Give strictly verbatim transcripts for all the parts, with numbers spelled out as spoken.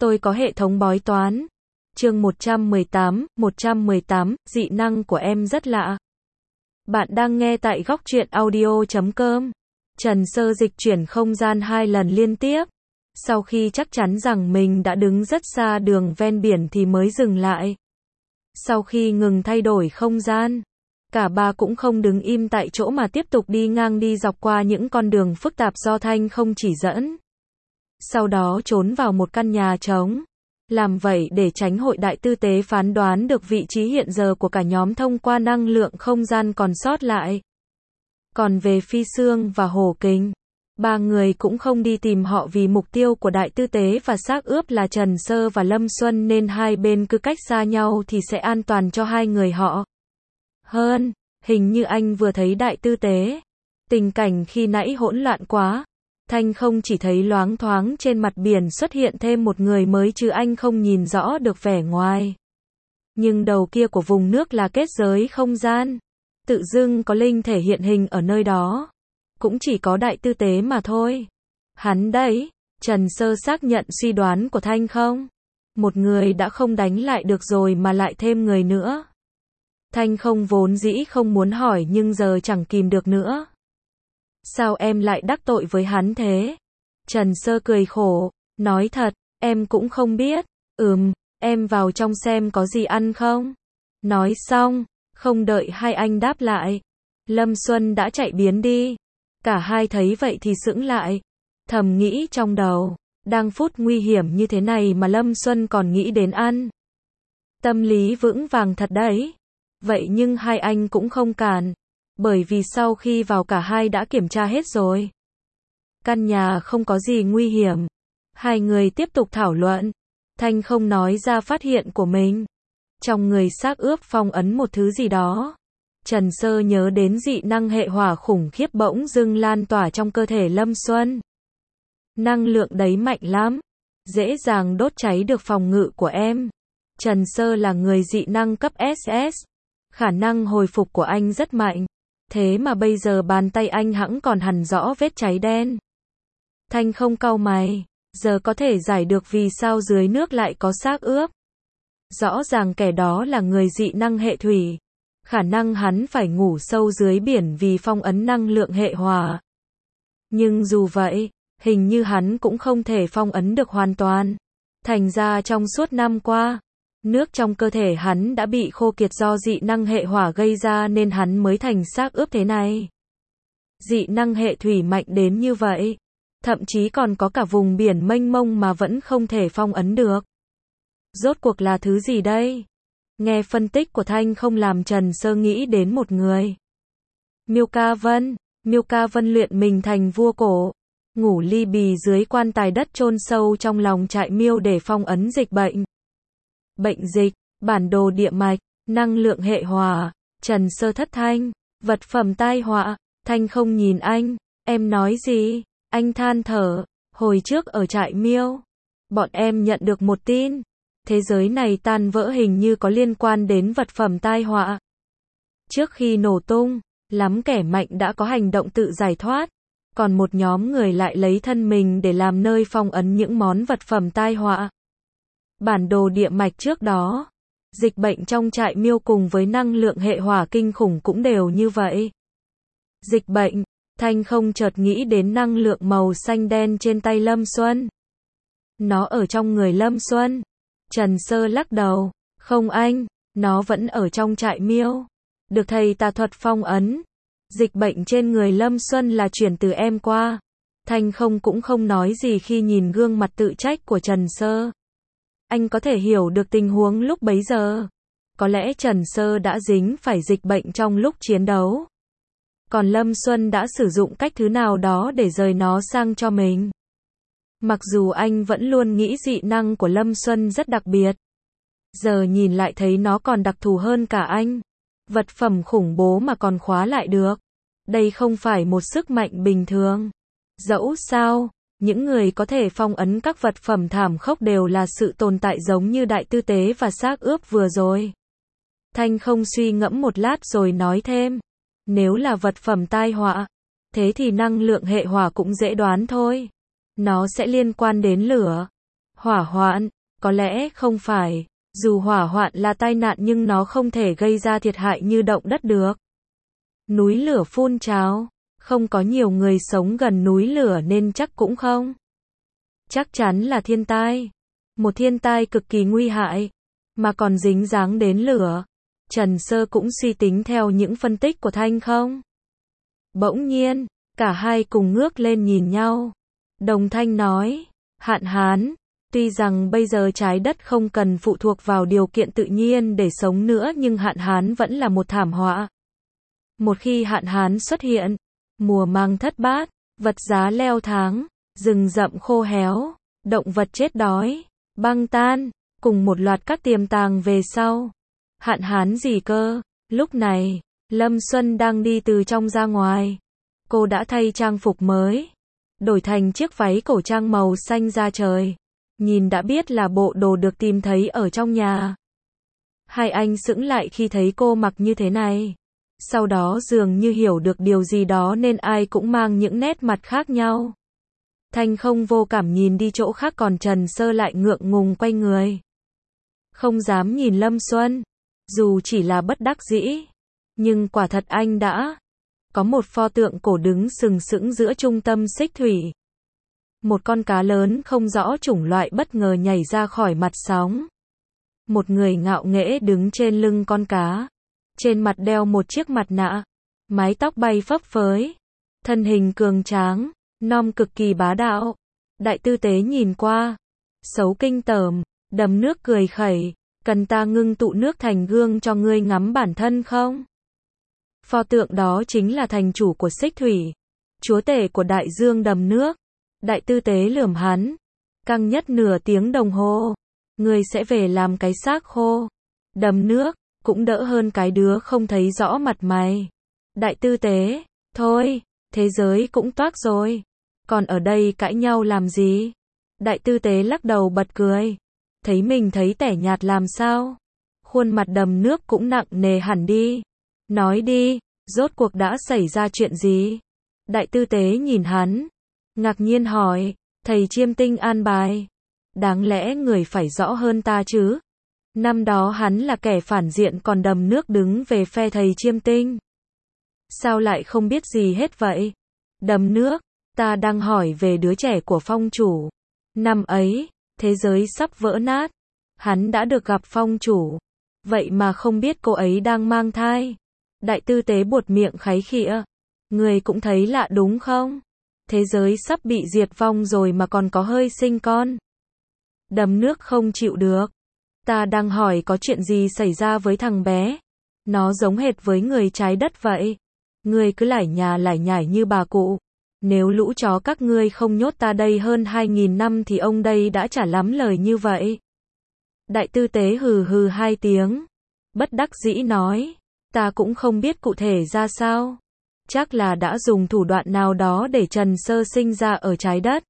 Tôi có hệ thống bói toán. Chương một trăm mười tám, một trăm mười tám, dị năng của em rất lạ. Bạn đang nghe tại góc truyện audio chấm com. Trần Sơ dịch chuyển không gian hai lần liên tiếp. Sau khi chắc chắn rằng mình đã đứng rất xa đường ven biển thì mới dừng lại. Sau khi ngừng thay đổi không gian, cả ba cũng không đứng im tại chỗ mà tiếp tục đi ngang đi dọc qua những con đường phức tạp do Thanh không chỉ dẫn. Sau đó trốn vào một căn nhà trống. Làm vậy để tránh hội đại tư tế phán đoán được vị trí hiện giờ của cả nhóm thông qua năng lượng không gian còn sót lại. Còn về Phi Sương và Hồ Kình, ba người cũng không đi tìm họ vì mục tiêu của đại tư tế và xác ướp là Trần Sơ và Lâm Xuân nên hai bên cứ cách xa nhau thì sẽ an toàn cho hai người họ. Hơn, hình như anh vừa thấy đại tư tế. Tình cảnh khi nãy hỗn loạn quá. Thanh không chỉ thấy loáng thoáng trên mặt biển xuất hiện thêm một người mới chứ anh không nhìn rõ được vẻ ngoài. Nhưng đầu kia của vùng nước là kết giới không gian. Tự dưng có linh thể hiện hình ở nơi đó. Cũng chỉ có đại tư tế mà thôi. Hắn đấy, Trần Sơ xác nhận suy đoán của Thanh không? Một người đã không đánh lại được rồi mà lại thêm người nữa. Thanh không vốn dĩ không muốn hỏi nhưng giờ chẳng kìm được nữa. Sao em lại đắc tội với hắn thế? Trần Sơ cười khổ, nói thật, em cũng không biết. Ừm, em vào trong xem có gì ăn không? Nói xong, không đợi hai anh đáp lại. Lâm Xuân đã chạy biến đi. Cả hai thấy vậy thì sững lại. Thầm nghĩ trong đầu, đang phút nguy hiểm như thế này mà Lâm Xuân còn nghĩ đến ăn. Tâm lý vững vàng thật đấy. Vậy nhưng hai anh cũng không cản. Bởi vì sau khi vào cả hai đã kiểm tra hết rồi. Căn nhà không có gì nguy hiểm. Hai người tiếp tục thảo luận. Thanh không nói ra phát hiện của mình. Trong người xác ướp phong ấn một thứ gì đó. Trần Sơ nhớ đến dị năng hệ hỏa khủng khiếp bỗng dưng lan tỏa trong cơ thể Lâm Xuân. Năng lượng đấy mạnh lắm. Dễ dàng đốt cháy được phòng ngự của em. Trần Sơ là người dị năng cấp ét ét. Khả năng hồi phục của anh rất mạnh. Thế mà bây giờ bàn tay anh hẵng còn hằn rõ vết cháy đen. Thanh không cau mày. Giờ có thể giải được vì sao dưới nước lại có xác ướp. Rõ ràng kẻ đó là người dị năng hệ thủy. Khả năng hắn phải ngủ sâu dưới biển vì phong ấn năng lượng hệ hỏa. Nhưng dù vậy, hình như hắn cũng không thể phong ấn được hoàn toàn. Thành ra trong suốt năm qua, nước trong cơ thể hắn đã bị khô kiệt do dị năng hệ hỏa gây ra nên hắn mới thành xác ướp thế này. Dị năng hệ thủy mạnh đến như vậy. Thậm chí còn có cả vùng biển mênh mông mà vẫn không thể phong ấn được. Rốt cuộc là thứ gì đây? Nghe phân tích của Thanh không làm Trần Sơ nghĩ đến một người. Miêu Ca Vân. Miêu Ca Vân luyện mình thành vua cổ. Ngủ ly bì dưới quan tài đất chôn sâu trong lòng trại miêu để phong ấn dịch bệnh. Bệnh dịch, bản đồ địa mạch, năng lượng hệ hỏa. Trần Sơ thất thanh. Vật phẩm tai họa. Thanh không nhìn anh. Em nói gì? Anh than thở. Hồi trước ở trại miêu, bọn em nhận được một tin. Thế giới này tan vỡ hình như có liên quan đến vật phẩm tai họa. Trước khi nổ tung, lắm kẻ mạnh đã có hành động tự giải thoát. Còn một nhóm người lại lấy thân mình để làm nơi phong ấn những món vật phẩm tai họa. Bản đồ địa mạch trước đó, dịch bệnh trong trại miêu cùng với năng lượng hệ hỏa kinh khủng cũng đều như vậy. Dịch bệnh, Thanh không chợt nghĩ đến năng lượng màu xanh đen trên tay Lâm Xuân. Nó ở trong người Lâm Xuân. Trần Sơ lắc đầu. Không anh, nó vẫn ở trong trại miêu. Được thầy tà thuật phong ấn. Dịch bệnh trên người Lâm Xuân là chuyển từ em qua. Thanh không cũng không nói gì khi nhìn gương mặt tự trách của Trần Sơ. Anh có thể hiểu được tình huống lúc bấy giờ. Có lẽ Trần Sơ đã dính phải dịch bệnh trong lúc chiến đấu. Còn Lâm Xuân đã sử dụng cách thứ nào đó để rời nó sang cho mình. Mặc dù anh vẫn luôn nghĩ dị năng của Lâm Xuân rất đặc biệt. Giờ nhìn lại thấy nó còn đặc thù hơn cả anh. Vật phẩm khủng bố mà còn khóa lại được. Đây không phải một sức mạnh bình thường. Dẫu sao, những người có thể phong ấn các vật phẩm thảm khốc đều là sự tồn tại giống như đại tư tế và xác ướp vừa rồi. Thanh không suy ngẫm một lát rồi nói thêm. Nếu là vật phẩm tai họa, thế thì năng lượng hệ hỏa cũng dễ đoán thôi. Nó sẽ liên quan đến lửa, Hỏa hoạn, có lẽ không phải. Dù hỏa hoạn là tai nạn nhưng nó không thể gây ra thiệt hại như động đất được. Núi lửa phun trào, không có nhiều người sống gần núi lửa nên chắc cũng không. Chắc chắn là thiên tai. Một thiên tai cực kỳ nguy hại, mà còn dính dáng đến lửa. Trần Sơ cũng suy tính theo những phân tích của Thanh không. Bỗng nhiên, cả hai cùng ngước lên nhìn nhau. Đồng Thanh nói, hạn hán. Tuy rằng bây giờ trái đất không cần phụ thuộc vào điều kiện tự nhiên để sống nữa nhưng hạn hán vẫn là một thảm họa. Một khi hạn hán xuất hiện, mùa màng thất bát, vật giá leo thang, rừng rậm khô héo, động vật chết đói, băng tan, cùng một loạt các tiềm tàng về sau. Hạn hán gì cơ? Lúc này, Lâm Xuân đang đi từ trong ra ngoài. Cô đã thay trang phục mới, đổi thành chiếc váy cổ trang màu xanh da trời. Nhìn đã biết là bộ đồ được tìm thấy ở trong nhà. Hai anh sững lại khi thấy cô mặc như thế này. Sau đó dường như hiểu được điều gì đó nên ai cũng mang những nét mặt khác nhau. Thanh không vô cảm nhìn đi chỗ khác còn Trần Sơ lại ngượng ngùng quay người. Không dám nhìn Lâm Xuân. Dù chỉ là bất đắc dĩ. Nhưng quả thật anh đã có một pho tượng cổ đứng sừng sững giữa trung tâm xích thủy. Một con cá lớn không rõ chủng loại bất ngờ nhảy ra khỏi mặt sóng. Một người ngạo nghễ đứng trên lưng con cá. Trên mặt đeo một chiếc mặt nạ. Mái tóc bay phấp phới. Thân hình cường tráng, non cực kỳ bá đạo. Đại tư tế nhìn qua. Xấu kinh tởm, đầm nước cười khẩy. Cần ta ngưng tụ nước thành gương cho ngươi ngắm bản thân không? Pho tượng đó chính là thành chủ của xích thủy. Chúa tể của đại dương đầm nước. Đại tư tế lườm hắn. Căng nhất nửa tiếng đồng hồ. Ngươi sẽ về làm cái xác khô. Đầm nước, cũng đỡ hơn cái đứa không thấy rõ mặt mày. Đại tư tế, thôi, thế giới cũng toác rồi. Còn ở đây cãi nhau làm gì? Đại tư tế lắc đầu bật cười. Thấy mình thấy tẻ nhạt làm sao? Khuôn mặt đầm nước cũng nặng nề hẳn đi. Nói đi, rốt cuộc đã xảy ra chuyện gì? Đại tư tế nhìn hắn. Ngạc nhiên hỏi, thầy chiêm tinh an bài. Đáng lẽ người phải rõ hơn ta chứ? Năm đó hắn là kẻ phản diện còn đầm nước đứng về phe thầy chiêm tinh. Sao lại không biết gì hết vậy? Đầm nước, ta đang hỏi về đứa trẻ của phong chủ. Năm ấy, thế giới sắp vỡ nát. Hắn đã được gặp phong chủ. Vậy mà không biết cô ấy đang mang thai. Đại tư tế buột miệng kháy khịa. Người cũng thấy lạ đúng không? Thế giới sắp bị diệt vong rồi mà còn có hơi sinh con. Đầm nước không chịu được. Ta đang hỏi có chuyện gì xảy ra với thằng bé. Nó giống hệt với người trái đất vậy. Ngươi cứ lải nhà lải nhải như bà cụ. Nếu lũ chó các ngươi không nhốt ta đây hơn hai nghìn năm thì ông đây đã chả lắm lời như vậy. Đại tư tế hừ hừ hai tiếng. Bất đắc dĩ nói. Ta cũng không biết cụ thể ra sao. Chắc là đã dùng thủ đoạn nào đó để Trần Sơ sinh ra ở trái đất.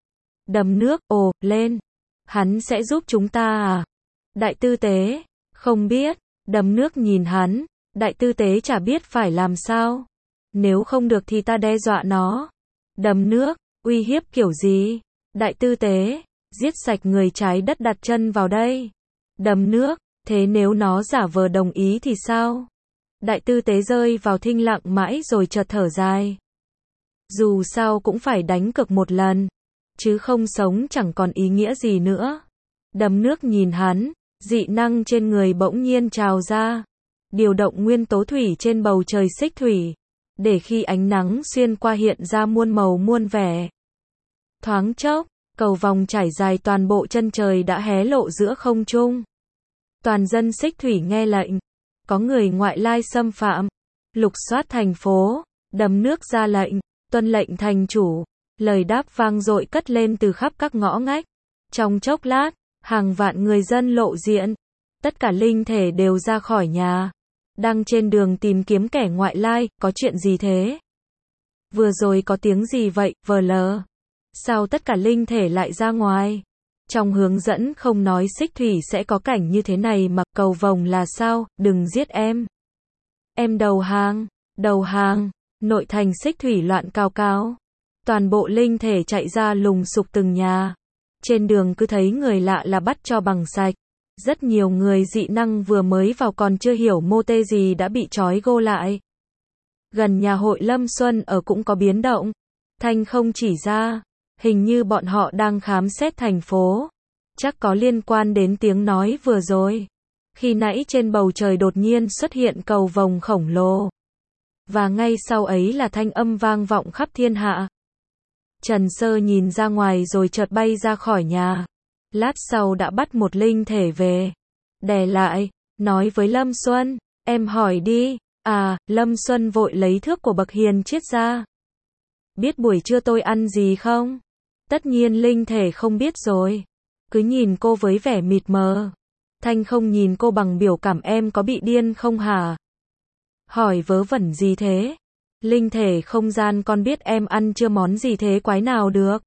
Đầm nước, ồ, lên. Hắn sẽ giúp chúng ta à? Đại tư tế, không biết. Đầm nước nhìn hắn. Đại tư tế chả biết phải làm sao. Nếu không được thì ta đe dọa nó. Đầm nước, uy hiếp kiểu gì? Đại tư tế, giết sạch người trái đất đặt chân vào đây. Đầm nước, thế nếu nó giả vờ đồng ý thì sao? Đại tư tế rơi vào thinh lặng mãi rồi chợt thở dài. Dù sao cũng phải đánh cược một lần. Chứ không sống chẳng còn ý nghĩa gì nữa. Đầm nước nhìn hắn. Dị năng trên người bỗng nhiên trào ra. Điều động nguyên tố thủy trên bầu trời xích thủy. Để khi ánh nắng xuyên qua hiện ra muôn màu muôn vẻ. Thoáng chốc, cầu vòng trải dài toàn bộ chân trời đã hé lộ giữa không trung. Toàn dân xích thủy nghe lệnh. Có người ngoại lai xâm phạm. Lục soát thành phố. Đầm nước ra lệnh. Tuân lệnh thành chủ. Lời đáp vang dội cất lên từ khắp các ngõ ngách. Trong chốc lát, hàng vạn người dân lộ diện. Tất cả linh thể đều ra khỏi nhà. Đang trên đường tìm kiếm kẻ ngoại lai, có chuyện gì thế? Vừa rồi có tiếng gì vậy, vờ lờ? Sao tất cả linh thể lại ra ngoài? Trong hướng dẫn không nói xích thủy sẽ có cảnh như thế này mà cầu vồng là sao, đừng giết em. Em đầu hàng, đầu hàng, nội thành xích thủy loạn cao cao. Toàn bộ linh thể chạy ra lùng sục từng nhà. Trên đường cứ thấy người lạ là bắt cho bằng sạch. Rất nhiều người dị năng vừa mới vào còn chưa hiểu mô tê gì đã bị trói gô lại. Gần nhà hội Lâm Xuân ở cũng có biến động. Thanh không chỉ ra, hình như bọn họ đang khám xét thành phố. Chắc có liên quan đến tiếng nói vừa rồi. Khi nãy trên bầu trời đột nhiên xuất hiện cầu vồng khổng lồ. Và ngay sau ấy là thanh âm vang vọng khắp thiên hạ. Trần Sơ nhìn ra ngoài rồi chợt bay ra khỏi nhà. Lát sau đã bắt một linh thể về. Đè lại, nói với Lâm Xuân, em hỏi đi. À, Lâm Xuân vội lấy thước của bậc hiền triết ra. Biết buổi trưa tôi ăn gì không? Tất nhiên linh thể không biết rồi. Cứ nhìn cô với vẻ mịt mờ. Thanh không nhìn cô bằng biểu cảm em có bị điên không hả? Hỏi vớ vẩn gì thế? Linh thể không gian con biết em ăn chưa món gì thế quái nào được?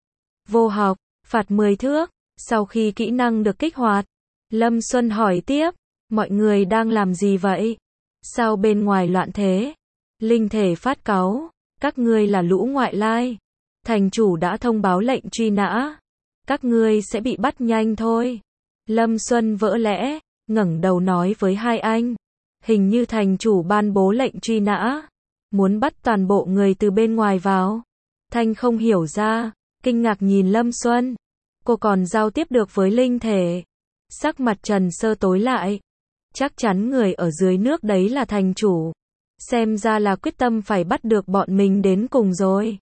Vô học, phạt mười thước. Sau khi kỹ năng được kích hoạt, Lâm Xuân hỏi tiếp, mọi người đang làm gì vậy? Sao bên ngoài loạn thế? Linh thể phát cáu, các ngươi là lũ ngoại lai. Thành chủ đã thông báo lệnh truy nã. Các ngươi sẽ bị bắt nhanh thôi. Lâm Xuân vỡ lẽ, ngẩng đầu nói với hai anh. Hình như thành chủ ban bố lệnh truy nã. Muốn bắt toàn bộ người từ bên ngoài vào. Thanh không hiểu ra, kinh ngạc nhìn Lâm Xuân. Cô còn giao tiếp được với linh thể. Sắc mặt Trần Sơ tối lại. Chắc chắn người ở dưới nước đấy là thành chủ. Xem ra là quyết tâm phải bắt được bọn mình đến cùng rồi.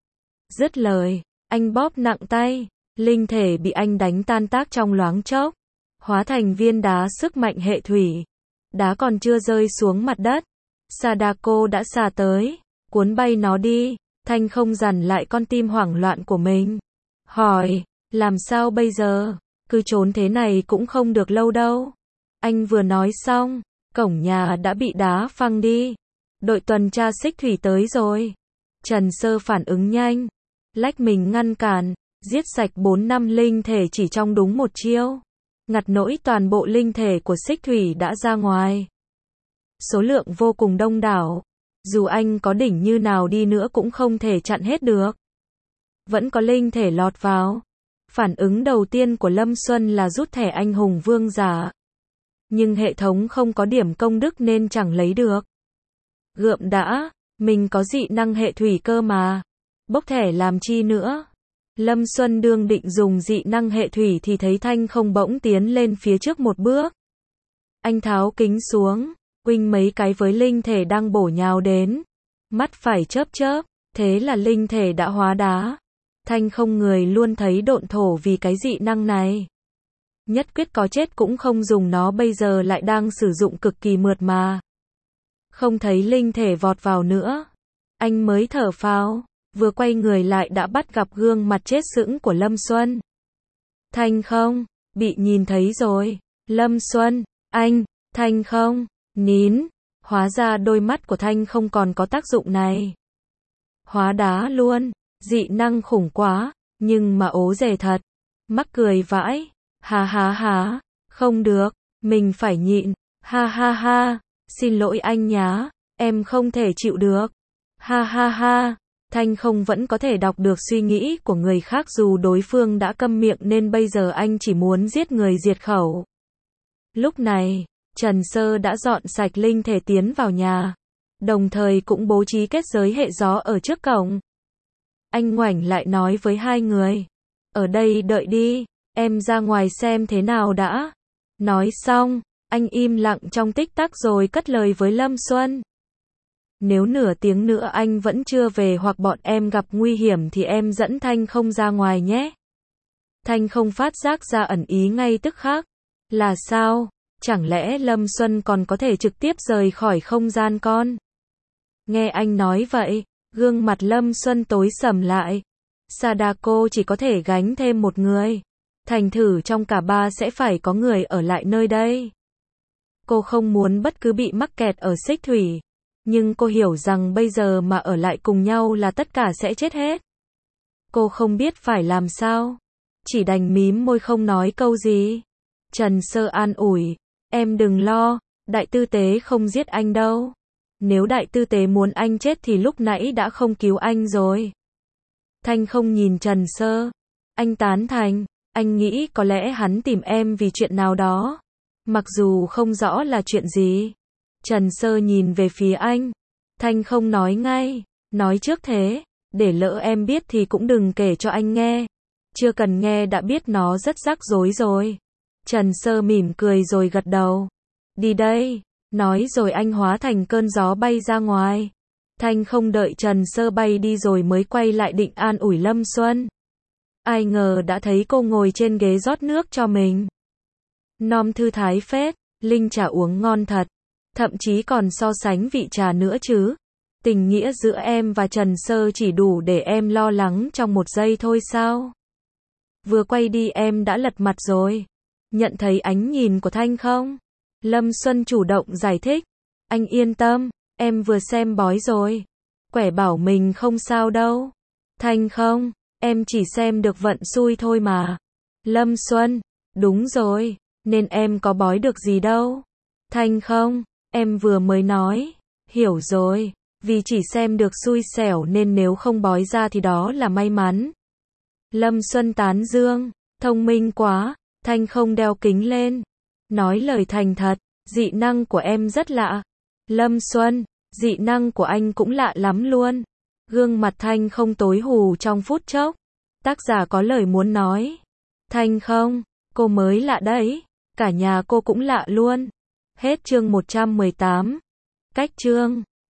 Dứt lời, anh bóp nặng tay. Linh thể bị anh đánh tan tác trong loáng chốc. Hóa thành viên đá sức mạnh hệ thủy. Đá còn chưa rơi xuống mặt đất. Sadako đã xà tới. Cuốn bay nó đi. Thanh không dằn lại con tim hoảng loạn của mình. Hỏi, làm sao bây giờ? Cứ trốn thế này cũng không được lâu đâu. Anh vừa nói xong, cổng nhà đã bị đá phăng đi. Đội tuần tra xích thủy tới rồi. Trần Sơ phản ứng nhanh. Lách mình ngăn cản. Giết sạch bốn năm linh thể chỉ trong đúng một chiêu. Ngặt nỗi toàn bộ linh thể của xích thủy đã ra ngoài. Số lượng vô cùng đông đảo. Dù anh có đỉnh như nào đi nữa cũng không thể chặn hết được. Vẫn có linh thể lọt vào. Phản ứng đầu tiên của Lâm Xuân là rút thẻ anh hùng vương giả. Nhưng hệ thống không có điểm công đức nên chẳng lấy được. Gượm đã, mình có dị năng hệ thủy cơ mà. Bốc thẻ làm chi nữa? Lâm Xuân đương định dùng dị năng hệ thủy thì thấy Thanh không bỗng tiến lên phía trước một bước. Anh tháo kính xuống, quinh mấy cái với linh thể đang bổ nhào đến. Mắt phải chớp chớp, thế là linh thể đã hóa đá. Thanh không người luôn thấy độn thổ vì cái dị năng này. Nhất quyết có chết cũng không dùng nó bây giờ lại đang sử dụng cực kỳ mượt mà. Không thấy linh thể vọt vào nữa. Anh mới thở phào, vừa quay người lại đã bắt gặp gương mặt chết sững của Lâm Xuân. Thanh không, bị nhìn thấy rồi. Lâm Xuân, anh, Thanh không, nín. Hóa ra đôi mắt của Thanh không còn có tác dụng này. Hóa đá luôn, dị năng khủng quá, nhưng mà ố dề thật. Mắc cười vãi, ha ha ha, không được, mình phải nhịn, ha ha ha, xin lỗi anh nhá, em không thể chịu được, ha ha ha. Thanh không vẫn có thể đọc được suy nghĩ của người khác dù đối phương đã câm miệng nên bây giờ anh chỉ muốn giết người diệt khẩu. Lúc này, Trần Sơ đã dọn sạch linh thể tiến vào nhà, đồng thời cũng bố trí kết giới hệ gió ở trước cổng. Anh ngoảnh lại nói với hai người, ở đây đợi đi, em ra ngoài xem thế nào đã. Nói xong, anh im lặng trong tích tắc rồi cất lời với Lâm Xuân. Nếu nửa tiếng nữa anh vẫn chưa về hoặc bọn em gặp nguy hiểm thì em dẫn Thanh không ra ngoài nhé. Thanh không phát giác ra ẩn ý ngay tức khắc. Là sao? Chẳng lẽ Lâm Xuân còn có thể trực tiếp rời khỏi không gian con? Nghe anh nói vậy, gương mặt Lâm Xuân tối sầm lại. Sadako chỉ có thể gánh thêm một người. Thành thử trong cả ba sẽ phải có người ở lại nơi đây. Cô không muốn bất cứ bị mắc kẹt ở xích thủy. Nhưng cô hiểu rằng bây giờ mà ở lại cùng nhau là tất cả sẽ chết hết. Cô không biết phải làm sao. Chỉ đành mím môi không nói câu gì. Trần Sơ an ủi. Em đừng lo, đại tư tế không giết anh đâu. Nếu đại tư tế muốn anh chết thì lúc nãy đã không cứu anh rồi. Thanh không nhìn Trần Sơ. Anh tán thành, anh nghĩ có lẽ hắn tìm em vì chuyện nào đó. Mặc dù không rõ là chuyện gì. Trần Sơ nhìn về phía anh. Thanh không nói ngay, nói trước thế, để lỡ em biết thì cũng đừng kể cho anh nghe. Chưa cần nghe đã biết nó rất rắc rối rồi. Trần Sơ mỉm cười rồi gật đầu. Đi đây, nói rồi anh hóa thành cơn gió bay ra ngoài. Thanh không đợi Trần Sơ bay đi rồi mới quay lại định an ủi Lâm Xuân. Ai ngờ đã thấy cô ngồi trên ghế rót nước cho mình. Nom thư thái phết, Linh trà uống ngon thật. Thậm chí còn so sánh vị trà nữa chứ. Tình nghĩa giữa em và Trần Sơ chỉ đủ để em lo lắng trong một giây thôi sao? Vừa quay đi em đã lật mặt rồi. Nhận thấy ánh nhìn của Thanh không? Lâm Xuân chủ động giải thích. Anh yên tâm, em vừa xem bói rồi. Quẻ bảo mình không sao đâu. Thanh không, em chỉ xem được vận xui thôi mà. Lâm Xuân, đúng rồi, nên em có bói được gì đâu. Thanh không, em vừa mới nói. Hiểu rồi, vì chỉ xem được xui xẻo nên nếu không bói ra thì đó là may mắn. Lâm Xuân tán dương, thông minh quá. Thanh không đeo kính lên. Nói lời thành thật, dị năng của em rất lạ. Lâm Xuân, dị năng của anh cũng lạ lắm luôn. Gương mặt Thanh không tối hù trong phút chốc. Tác giả có lời muốn nói. Thanh không, cô mới lạ đấy. Cả nhà cô cũng lạ luôn. Hết chương một trăm mười tám. Cách chương